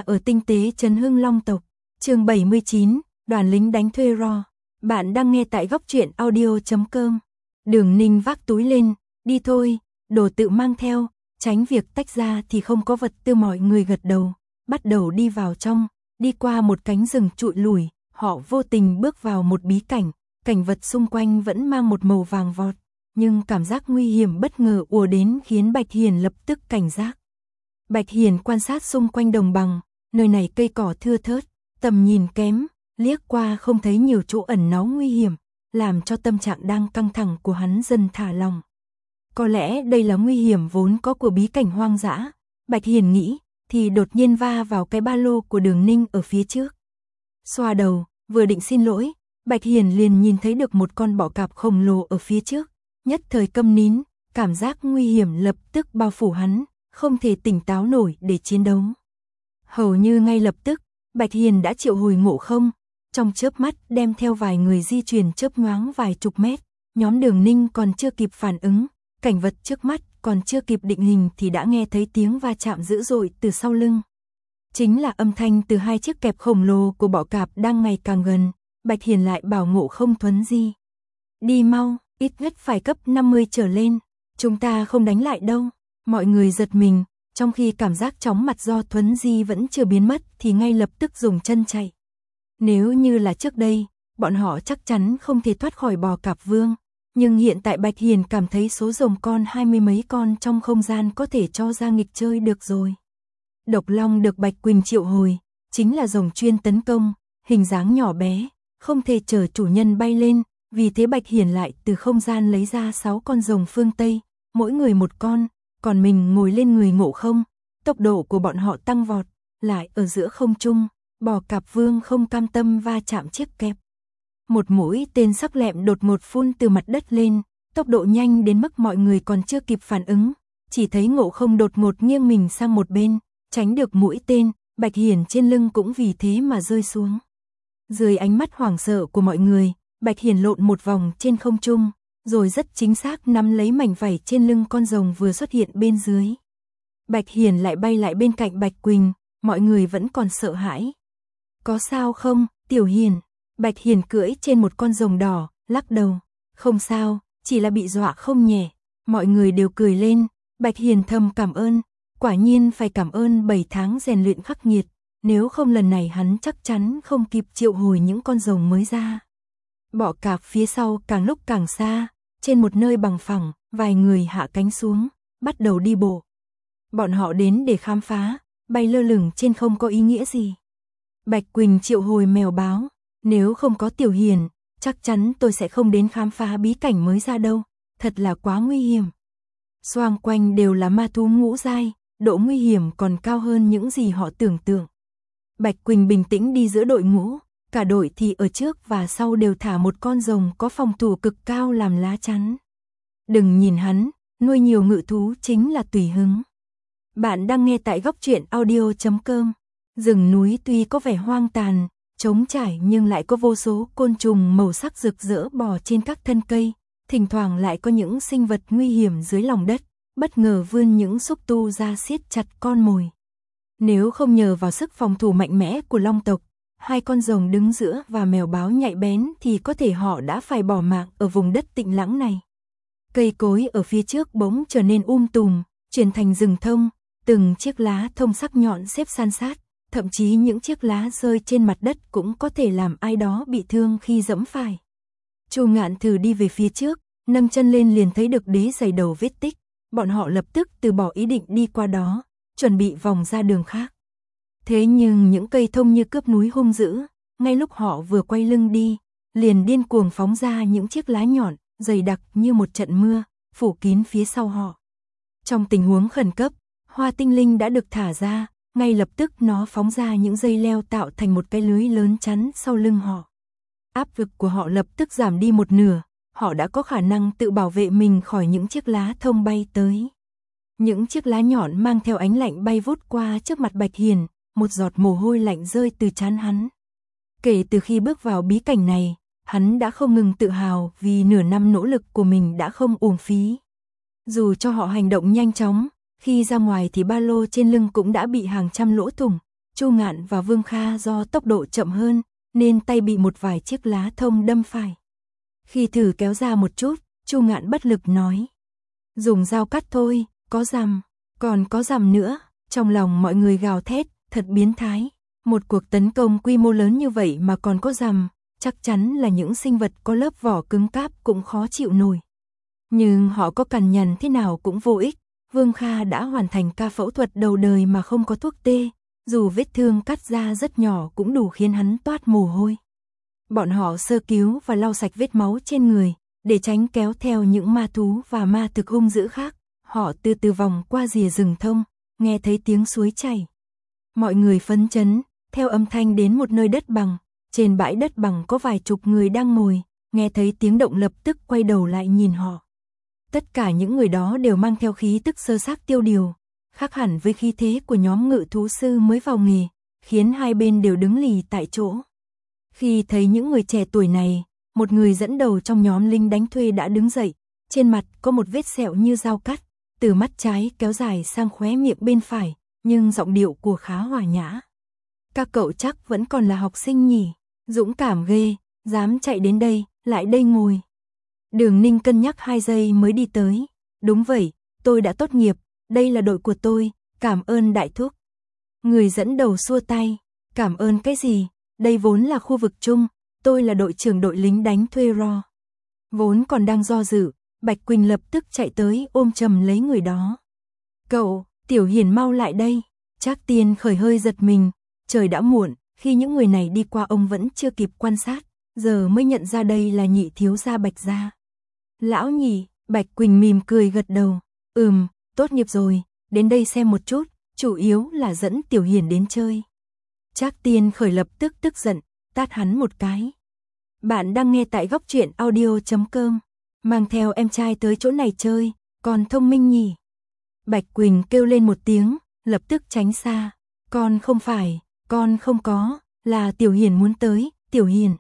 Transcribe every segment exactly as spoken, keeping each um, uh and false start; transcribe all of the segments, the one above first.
ở tinh tế trấn Hưng Long tộc. Chương bảy mươi chín, đoàn lính đánh thuê Ro. Bạn đang nghe tại góc truyện audio chấm com. Đường Ninh vác túi lên, đi thôi, đồ tự mang theo, tránh việc tách ra thì không có vật tư. Mọi người gật đầu, bắt đầu đi vào trong, đi qua một cánh rừng trụi lủi, họ vô tình bước vào một bí cảnh, cảnh vật xung quanh vẫn mang một màu vàng vọt, nhưng cảm giác nguy hiểm bất ngờ ùa đến khiến Bạch Hiền lập tức cảnh giác. Bạch Hiền quan sát xung quanh đồng bằng, nơi này cây cỏ thưa thớt, tầm nhìn kém, liếc qua không thấy nhiều chỗ ẩn náu nguy hiểm, làm cho tâm trạng đang căng thẳng của hắn dần thả lỏng. Có lẽ đây là nguy hiểm vốn có của bí cảnh hoang dã, Bạch Hiền nghĩ, thì đột nhiên va vào cái ba lô của Đường Ninh ở phía trước. Xoa đầu, vừa định xin lỗi, Bạch Hiền liền nhìn thấy được một con bọ cạp khổng lồ ở phía trước, nhất thời câm nín, cảm giác nguy hiểm lập tức bao phủ hắn, không thể tỉnh táo nổi để chiến đấu. Hầu như ngay lập tức, Bạch Hiền đã triệu hồi Ngộ Không, trong chớp mắt đem theo vài người di chuyển chớp nhoáng vài chục mét, nhóm Đường Ninh còn chưa kịp phản ứng, cảnh vật trước mắt còn chưa kịp định hình thì đã nghe thấy tiếng va chạm dữ dội từ sau lưng. Chính là âm thanh từ hai chiếc kẹp khổng lồ của bọ cạp đang ngày càng gần. Bạch Hiền lại bảo Ngộ Không thuấn di. Đi mau, ít nhất phải cấp năm mươi trở lên, chúng ta không đánh lại đâu. Mọi người giật mình, trong khi cảm giác chóng mặt do thuấn di vẫn chưa biến mất thì ngay lập tức dùng chân chạy. Nếu như là trước đây, bọn họ chắc chắn không thể thoát khỏi bò cạp vương. Nhưng hiện tại Bạch Hiền cảm thấy số rồng con hai mươi mấy con trong không gian có thể cho ra nghịch chơi được rồi. Độc Long được Bạch Quỳnh triệu hồi, chính là rồng chuyên tấn công, hình dáng nhỏ bé, không thể chờ chủ nhân bay lên, vì thế Bạch Hiền lại từ không gian lấy ra sáu con rồng phương Tây, mỗi người một con, còn mình ngồi lên người Ngộ Không, tốc độ của bọn họ tăng vọt, lại ở giữa không trung, bò cạp vương không cam tâm va chạm chiếc kẹp. Một mũi tên sắc lẹm đột ngột phun từ mặt đất lên, tốc độ nhanh đến mức mọi người còn chưa kịp phản ứng, chỉ thấy Ngộ Không đột ngột nghiêng mình sang một bên, tránh được mũi tên, Bạch Hiền trên lưng cũng vì thế mà rơi xuống. Dưới ánh mắt hoảng sợ của mọi người, Bạch Hiền lộn một vòng trên không trung, rồi rất chính xác nắm lấy mảnh vảy trên lưng con rồng vừa xuất hiện bên dưới. Bạch Hiền lại bay lại bên cạnh Bạch Quỳnh, mọi người vẫn còn sợ hãi. Có sao không, Tiểu Hiền? Bạch Hiền cưỡi trên một con rồng đỏ, lắc đầu. Không sao, chỉ là bị dọa không nhẹ. Mọi người đều cười lên, Bạch Hiền thầm cảm ơn, quả nhiên phải cảm ơn bảy tháng rèn luyện khắc nghiệt, nếu không lần này hắn chắc chắn không kịp triệu hồi những con rồng mới ra. Bọ cạp phía sau càng lúc càng xa, trên một nơi bằng phẳng, vài người hạ cánh xuống, bắt đầu đi bộ. Bọn họ đến để khám phá, bay lơ lửng trên không có ý nghĩa gì. Bạch Quỳnh triệu hồi mèo báo, nếu không có Tiểu Hiền, chắc chắn tôi sẽ không đến khám phá bí cảnh mới ra đâu, thật là quá nguy hiểm. Xoang quanh đều là ma thú ngũ giai, độ nguy hiểm còn cao hơn những gì họ tưởng tượng. Bạch Quỳnh bình tĩnh đi giữa đội ngũ, cả đội thì ở trước và sau đều thả một con rồng có phòng thủ cực cao làm lá chắn. Đừng nhìn hắn, nuôi nhiều ngự thú chính là tùy hứng. Bạn đang nghe tại góc truyện audio chấm com. Rừng núi tuy có vẻ hoang tàn, trống trải nhưng lại có vô số côn trùng màu sắc rực rỡ bò trên các thân cây, thỉnh thoảng lại có những sinh vật nguy hiểm dưới lòng đất, bất ngờ vươn những xúc tu ra siết chặt con mồi. Nếu không nhờ vào sức phòng thủ mạnh mẽ của Long tộc, hai con rồng đứng giữa và mèo báo nhạy bén thì có thể họ đã phải bỏ mạng ở vùng đất tĩnh lặng này. Cây cối ở phía trước bỗng trở nên um tùm, chuyển thành rừng thông, từng chiếc lá thông sắc nhọn xếp san sát, thậm chí những chiếc lá rơi trên mặt đất cũng có thể làm ai đó bị thương khi dẫm phải. Chu Ngạn thử đi về phía trước, nâng chân lên liền thấy được đế giày đầu vết tích, bọn họ lập tức từ bỏ ý định đi qua đó, chuẩn bị vòng ra đường khác. Thế nhưng những cây thông như cướp núi hung dữ, ngay lúc họ vừa quay lưng đi, liền điên cuồng phóng ra những chiếc lá nhọn, dày đặc như một trận mưa, phủ kín phía sau họ. Trong tình huống khẩn cấp, hoa tinh linh đã được thả ra, ngay lập tức nó phóng ra những dây leo tạo thành một cái lưới lớn chắn sau lưng họ. Áp lực của họ lập tức giảm đi một nửa, họ đã có khả năng tự bảo vệ mình khỏi những chiếc lá thông bay tới. Những chiếc lá nhọn mang theo ánh lạnh bay vút qua trước mặt Bạch Hiền, một giọt mồ hôi lạnh rơi từ trán hắn. Kể từ khi bước vào bí cảnh này, hắn đã không ngừng tự hào vì nửa năm nỗ lực của mình đã không uổng phí. Dù cho họ hành động nhanh chóng, khi ra ngoài thì ba lô trên lưng cũng đã bị hàng trăm lỗ thủng, Chu Ngạn và Vương Kha do tốc độ chậm hơn, nên tay bị một vài chiếc lá thông đâm phải. Khi thử kéo ra một chút, Chu Ngạn bất lực nói. Dùng dao cắt thôi, có rằm, còn có rằm nữa. Trong lòng mọi người gào thét, thật biến thái. Một cuộc tấn công quy mô lớn như vậy mà còn có rằm, chắc chắn là những sinh vật có lớp vỏ cứng cáp cũng khó chịu nổi. Nhưng họ có cằn nhằn thế nào cũng vô ích. Vương Kha đã hoàn thành ca phẫu thuật đầu đời mà không có thuốc tê, dù vết thương cắt ra rất nhỏ cũng đủ khiến hắn toát mồ hôi. Bọn họ sơ cứu và lau sạch vết máu trên người, để tránh kéo theo những ma thú và ma thực hung dữ khác. Họ từ từ vòng qua rìa rừng thông, nghe thấy tiếng suối chảy. Mọi người phấn chấn, theo âm thanh đến một nơi đất bằng. Trên bãi đất bằng có vài chục người đang ngồi, nghe thấy tiếng động lập tức quay đầu lại nhìn họ. Tất cả những người đó đều mang theo khí tức sơ xác tiêu điều, khác hẳn với khí thế của nhóm ngự thú sư mới vào nghề, khiến hai bên đều đứng lì tại chỗ. Khi thấy những người trẻ tuổi này, một người dẫn đầu trong nhóm lính đánh thuê đã đứng dậy, trên mặt có một vết sẹo như dao cắt, từ mắt trái kéo dài sang khóe miệng bên phải, nhưng giọng điệu của khá hòa nhã. Các cậu chắc vẫn còn là học sinh nhỉ, dũng cảm ghê, dám chạy đến đây, lại đây ngồi. Đường Ninh cân nhắc hai giây mới đi tới. Đúng vậy, tôi đã tốt nghiệp, đây là đội của tôi, cảm ơn đại thúc. Người dẫn đầu xua tay, cảm ơn cái gì, đây vốn là khu vực chung, tôi là đội trưởng đội lính đánh thuê Ro. Vốn còn đang do dự, Bạch Quỳnh lập tức chạy tới ôm chầm lấy người đó. Cậu, Tiểu Hiền mau lại đây. Trác Tiên khởi hơi giật mình, trời đã muộn, khi những người này đi qua ông vẫn chưa kịp quan sát, giờ mới nhận ra đây là nhị thiếu gia Bạch gia. Lão nhị, Bạch Quỳnh mỉm cười gật đầu, ừm, tốt nghiệp rồi, đến đây xem một chút, chủ yếu là dẫn Tiểu Hiền đến chơi. Trác Tiên khởi lập tức tức giận, tát hắn một cái. Bạn đang nghe tại góc truyện audio chấm com, mang theo em trai tới chỗ này chơi, còn thông minh nhỉ. Bạch Quỳnh kêu lên một tiếng, lập tức tránh xa, con không phải, con không có, là Tiểu Hiền muốn tới, Tiểu Hiền.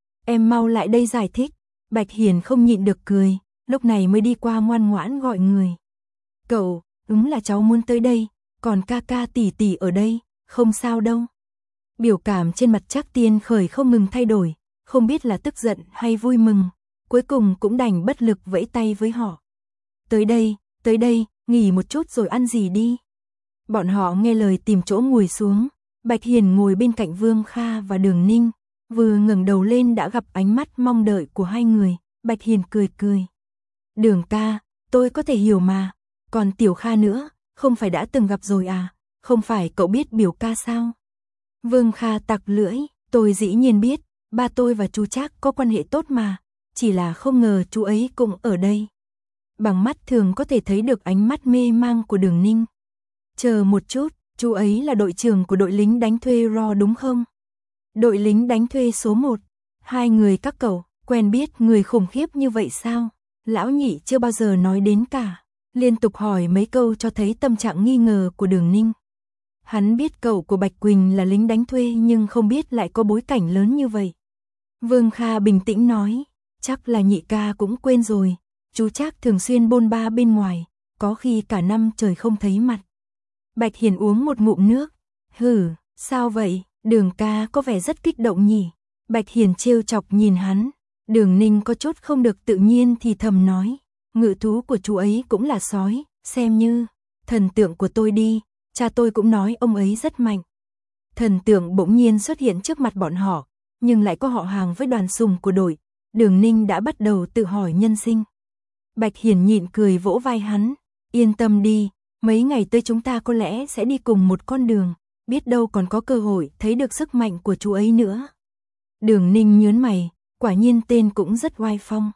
Em mau lại đây giải thích. Bạch Hiền không nhịn được cười, lúc này mới đi qua ngoan ngoãn gọi người. Cậu, đúng là cháu muốn tới đây, còn ca ca tỷ tỷ ở đây, không sao đâu. Biểu cảm trên mặt Trác Tiên khởi không ngừng thay đổi, không biết là tức giận hay vui mừng, cuối cùng cũng đành bất lực vẫy tay với họ. Tới đây, tới đây, nghỉ một chút rồi ăn gì đi. Bọn họ nghe lời tìm chỗ ngồi xuống, Bạch Hiền ngồi bên cạnh Vương Kha và Đường Ninh. Vừa ngẩng đầu lên đã gặp ánh mắt mong đợi của hai người, Bạch Hiền cười cười. Đường ca, tôi có thể hiểu mà, còn Tiểu Kha nữa, không phải đã từng gặp rồi à, không phải cậu biết biểu ca sao? Vương Kha tặc lưỡi, tôi dĩ nhiên biết, ba tôi và chú Trác có quan hệ tốt mà, chỉ là không ngờ chú ấy cũng ở đây. Bằng mắt thường có thể thấy được ánh mắt mê mang của Đường Ninh. Chờ một chút, chú ấy là đội trưởng của đội lính đánh thuê Ro đúng không? Đội lính đánh thuê số một, hai người các cậu, quen biết người khủng khiếp như vậy sao? Lão nhị chưa bao giờ nói đến cả, liên tục hỏi mấy câu cho thấy tâm trạng nghi ngờ của Đường Ninh. Hắn biết cậu của Bạch Quỳnh là lính đánh thuê nhưng không biết lại có bối cảnh lớn như vậy. Vương Kha bình tĩnh nói, chắc là nhị ca cũng quên rồi, chú Trác thường xuyên bôn ba bên ngoài, có khi cả năm trời không thấy mặt. Bạch Hiền uống một ngụm nước, hừ, sao vậy? Đường ca có vẻ rất kích động nhỉ. Bạch Hiền trêu chọc nhìn hắn. Đường Ninh có chút không được tự nhiên thì thầm nói, ngự thú của chú ấy cũng là sói, xem như thần tượng của tôi đi, cha tôi cũng nói ông ấy rất mạnh. Thần tượng bỗng nhiên xuất hiện trước mặt bọn họ, nhưng lại có họ hàng với đoàn sùng của đội. Đường Ninh đã bắt đầu tự hỏi nhân sinh. Bạch Hiền nhịn cười vỗ vai hắn, yên tâm đi, mấy ngày tới chúng ta có lẽ sẽ đi cùng một con đường. Biết đâu còn có cơ hội thấy được sức mạnh của chú ấy nữa. Đường Ninh nhớn mày, quả nhiên tên cũng rất oai phong.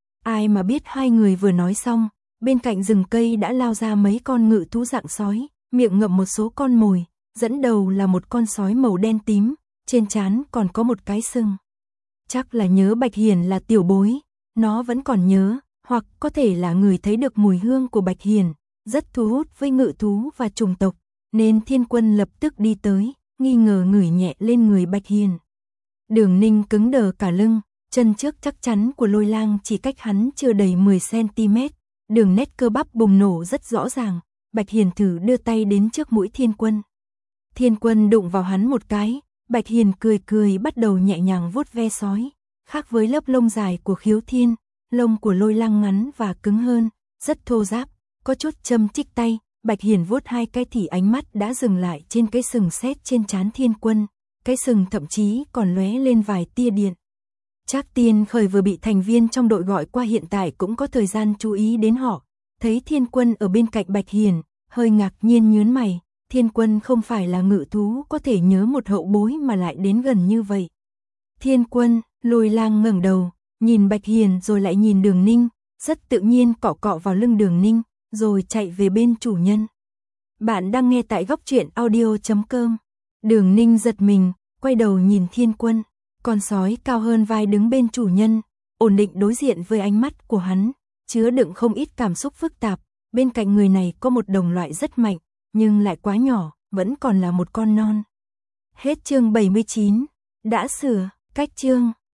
Ai mà biết hai người vừa nói xong, bên cạnh rừng cây đã lao ra mấy con ngự thú dạng sói, miệng ngậm một số con mồi, dẫn đầu là một con sói màu đen tím, trên trán còn có một cái sừng. Chắc là nhớ Bạch Hiền là tiểu bối, nó vẫn còn nhớ, hoặc có thể là người thấy được mùi hương của Bạch Hiền, rất thu hút với ngự thú và chủng tộc. Nên Thiên Quân lập tức đi tới, nghi ngờ ngửi nhẹ lên người Bạch Hiền. Đường Ninh cứng đờ cả lưng, chân trước chắc chắn của Lôi Lang chỉ cách hắn chưa đầy mười xăng ti mét, đường nét cơ bắp bùng nổ rất rõ ràng. Bạch Hiền thử đưa tay đến trước mũi Thiên Quân. Thiên Quân đụng vào hắn một cái, Bạch Hiền cười cười bắt đầu nhẹ nhàng vuốt ve sói. Khác với lớp lông dài của Khiếu Thiên, lông của Lôi Lăng ngắn và cứng hơn, rất thô ráp, có chút châm chích tay. Bạch Hiền vuốt hai cái thì ánh mắt đã dừng lại trên cái sừng sét trên trán Thiên Quân, cái sừng thậm chí còn lóe lên vài tia điện. Trác Tiên Khởi vừa bị thành viên trong đội gọi qua, hiện tại cũng có thời gian chú ý đến họ. Thấy Thiên Quân ở bên cạnh Bạch Hiền, hơi ngạc nhiên nhướng mày. Thiên Quân không phải là ngự thú có thể nhớ một hậu bối mà lại đến gần như vậy. Thiên Quân, Lôi Lang ngẩng đầu, nhìn Bạch Hiền rồi lại nhìn Đường Ninh, rất tự nhiên cọ cọ vào lưng Đường Ninh, rồi chạy về bên chủ nhân. Bạn đang nghe tại góc truyện audio chấm com. Đường Ninh giật mình, quay đầu nhìn Thiên Quân, con sói cao hơn vai đứng bên chủ nhân, ổn định đối diện với ánh mắt của hắn, chứa đựng không ít cảm xúc phức tạp. Bên cạnh người này có một đồng loại rất mạnh, nhưng lại quá nhỏ, vẫn còn là một con non. Hết chương bảy mươi chín, đã sửa, cách chương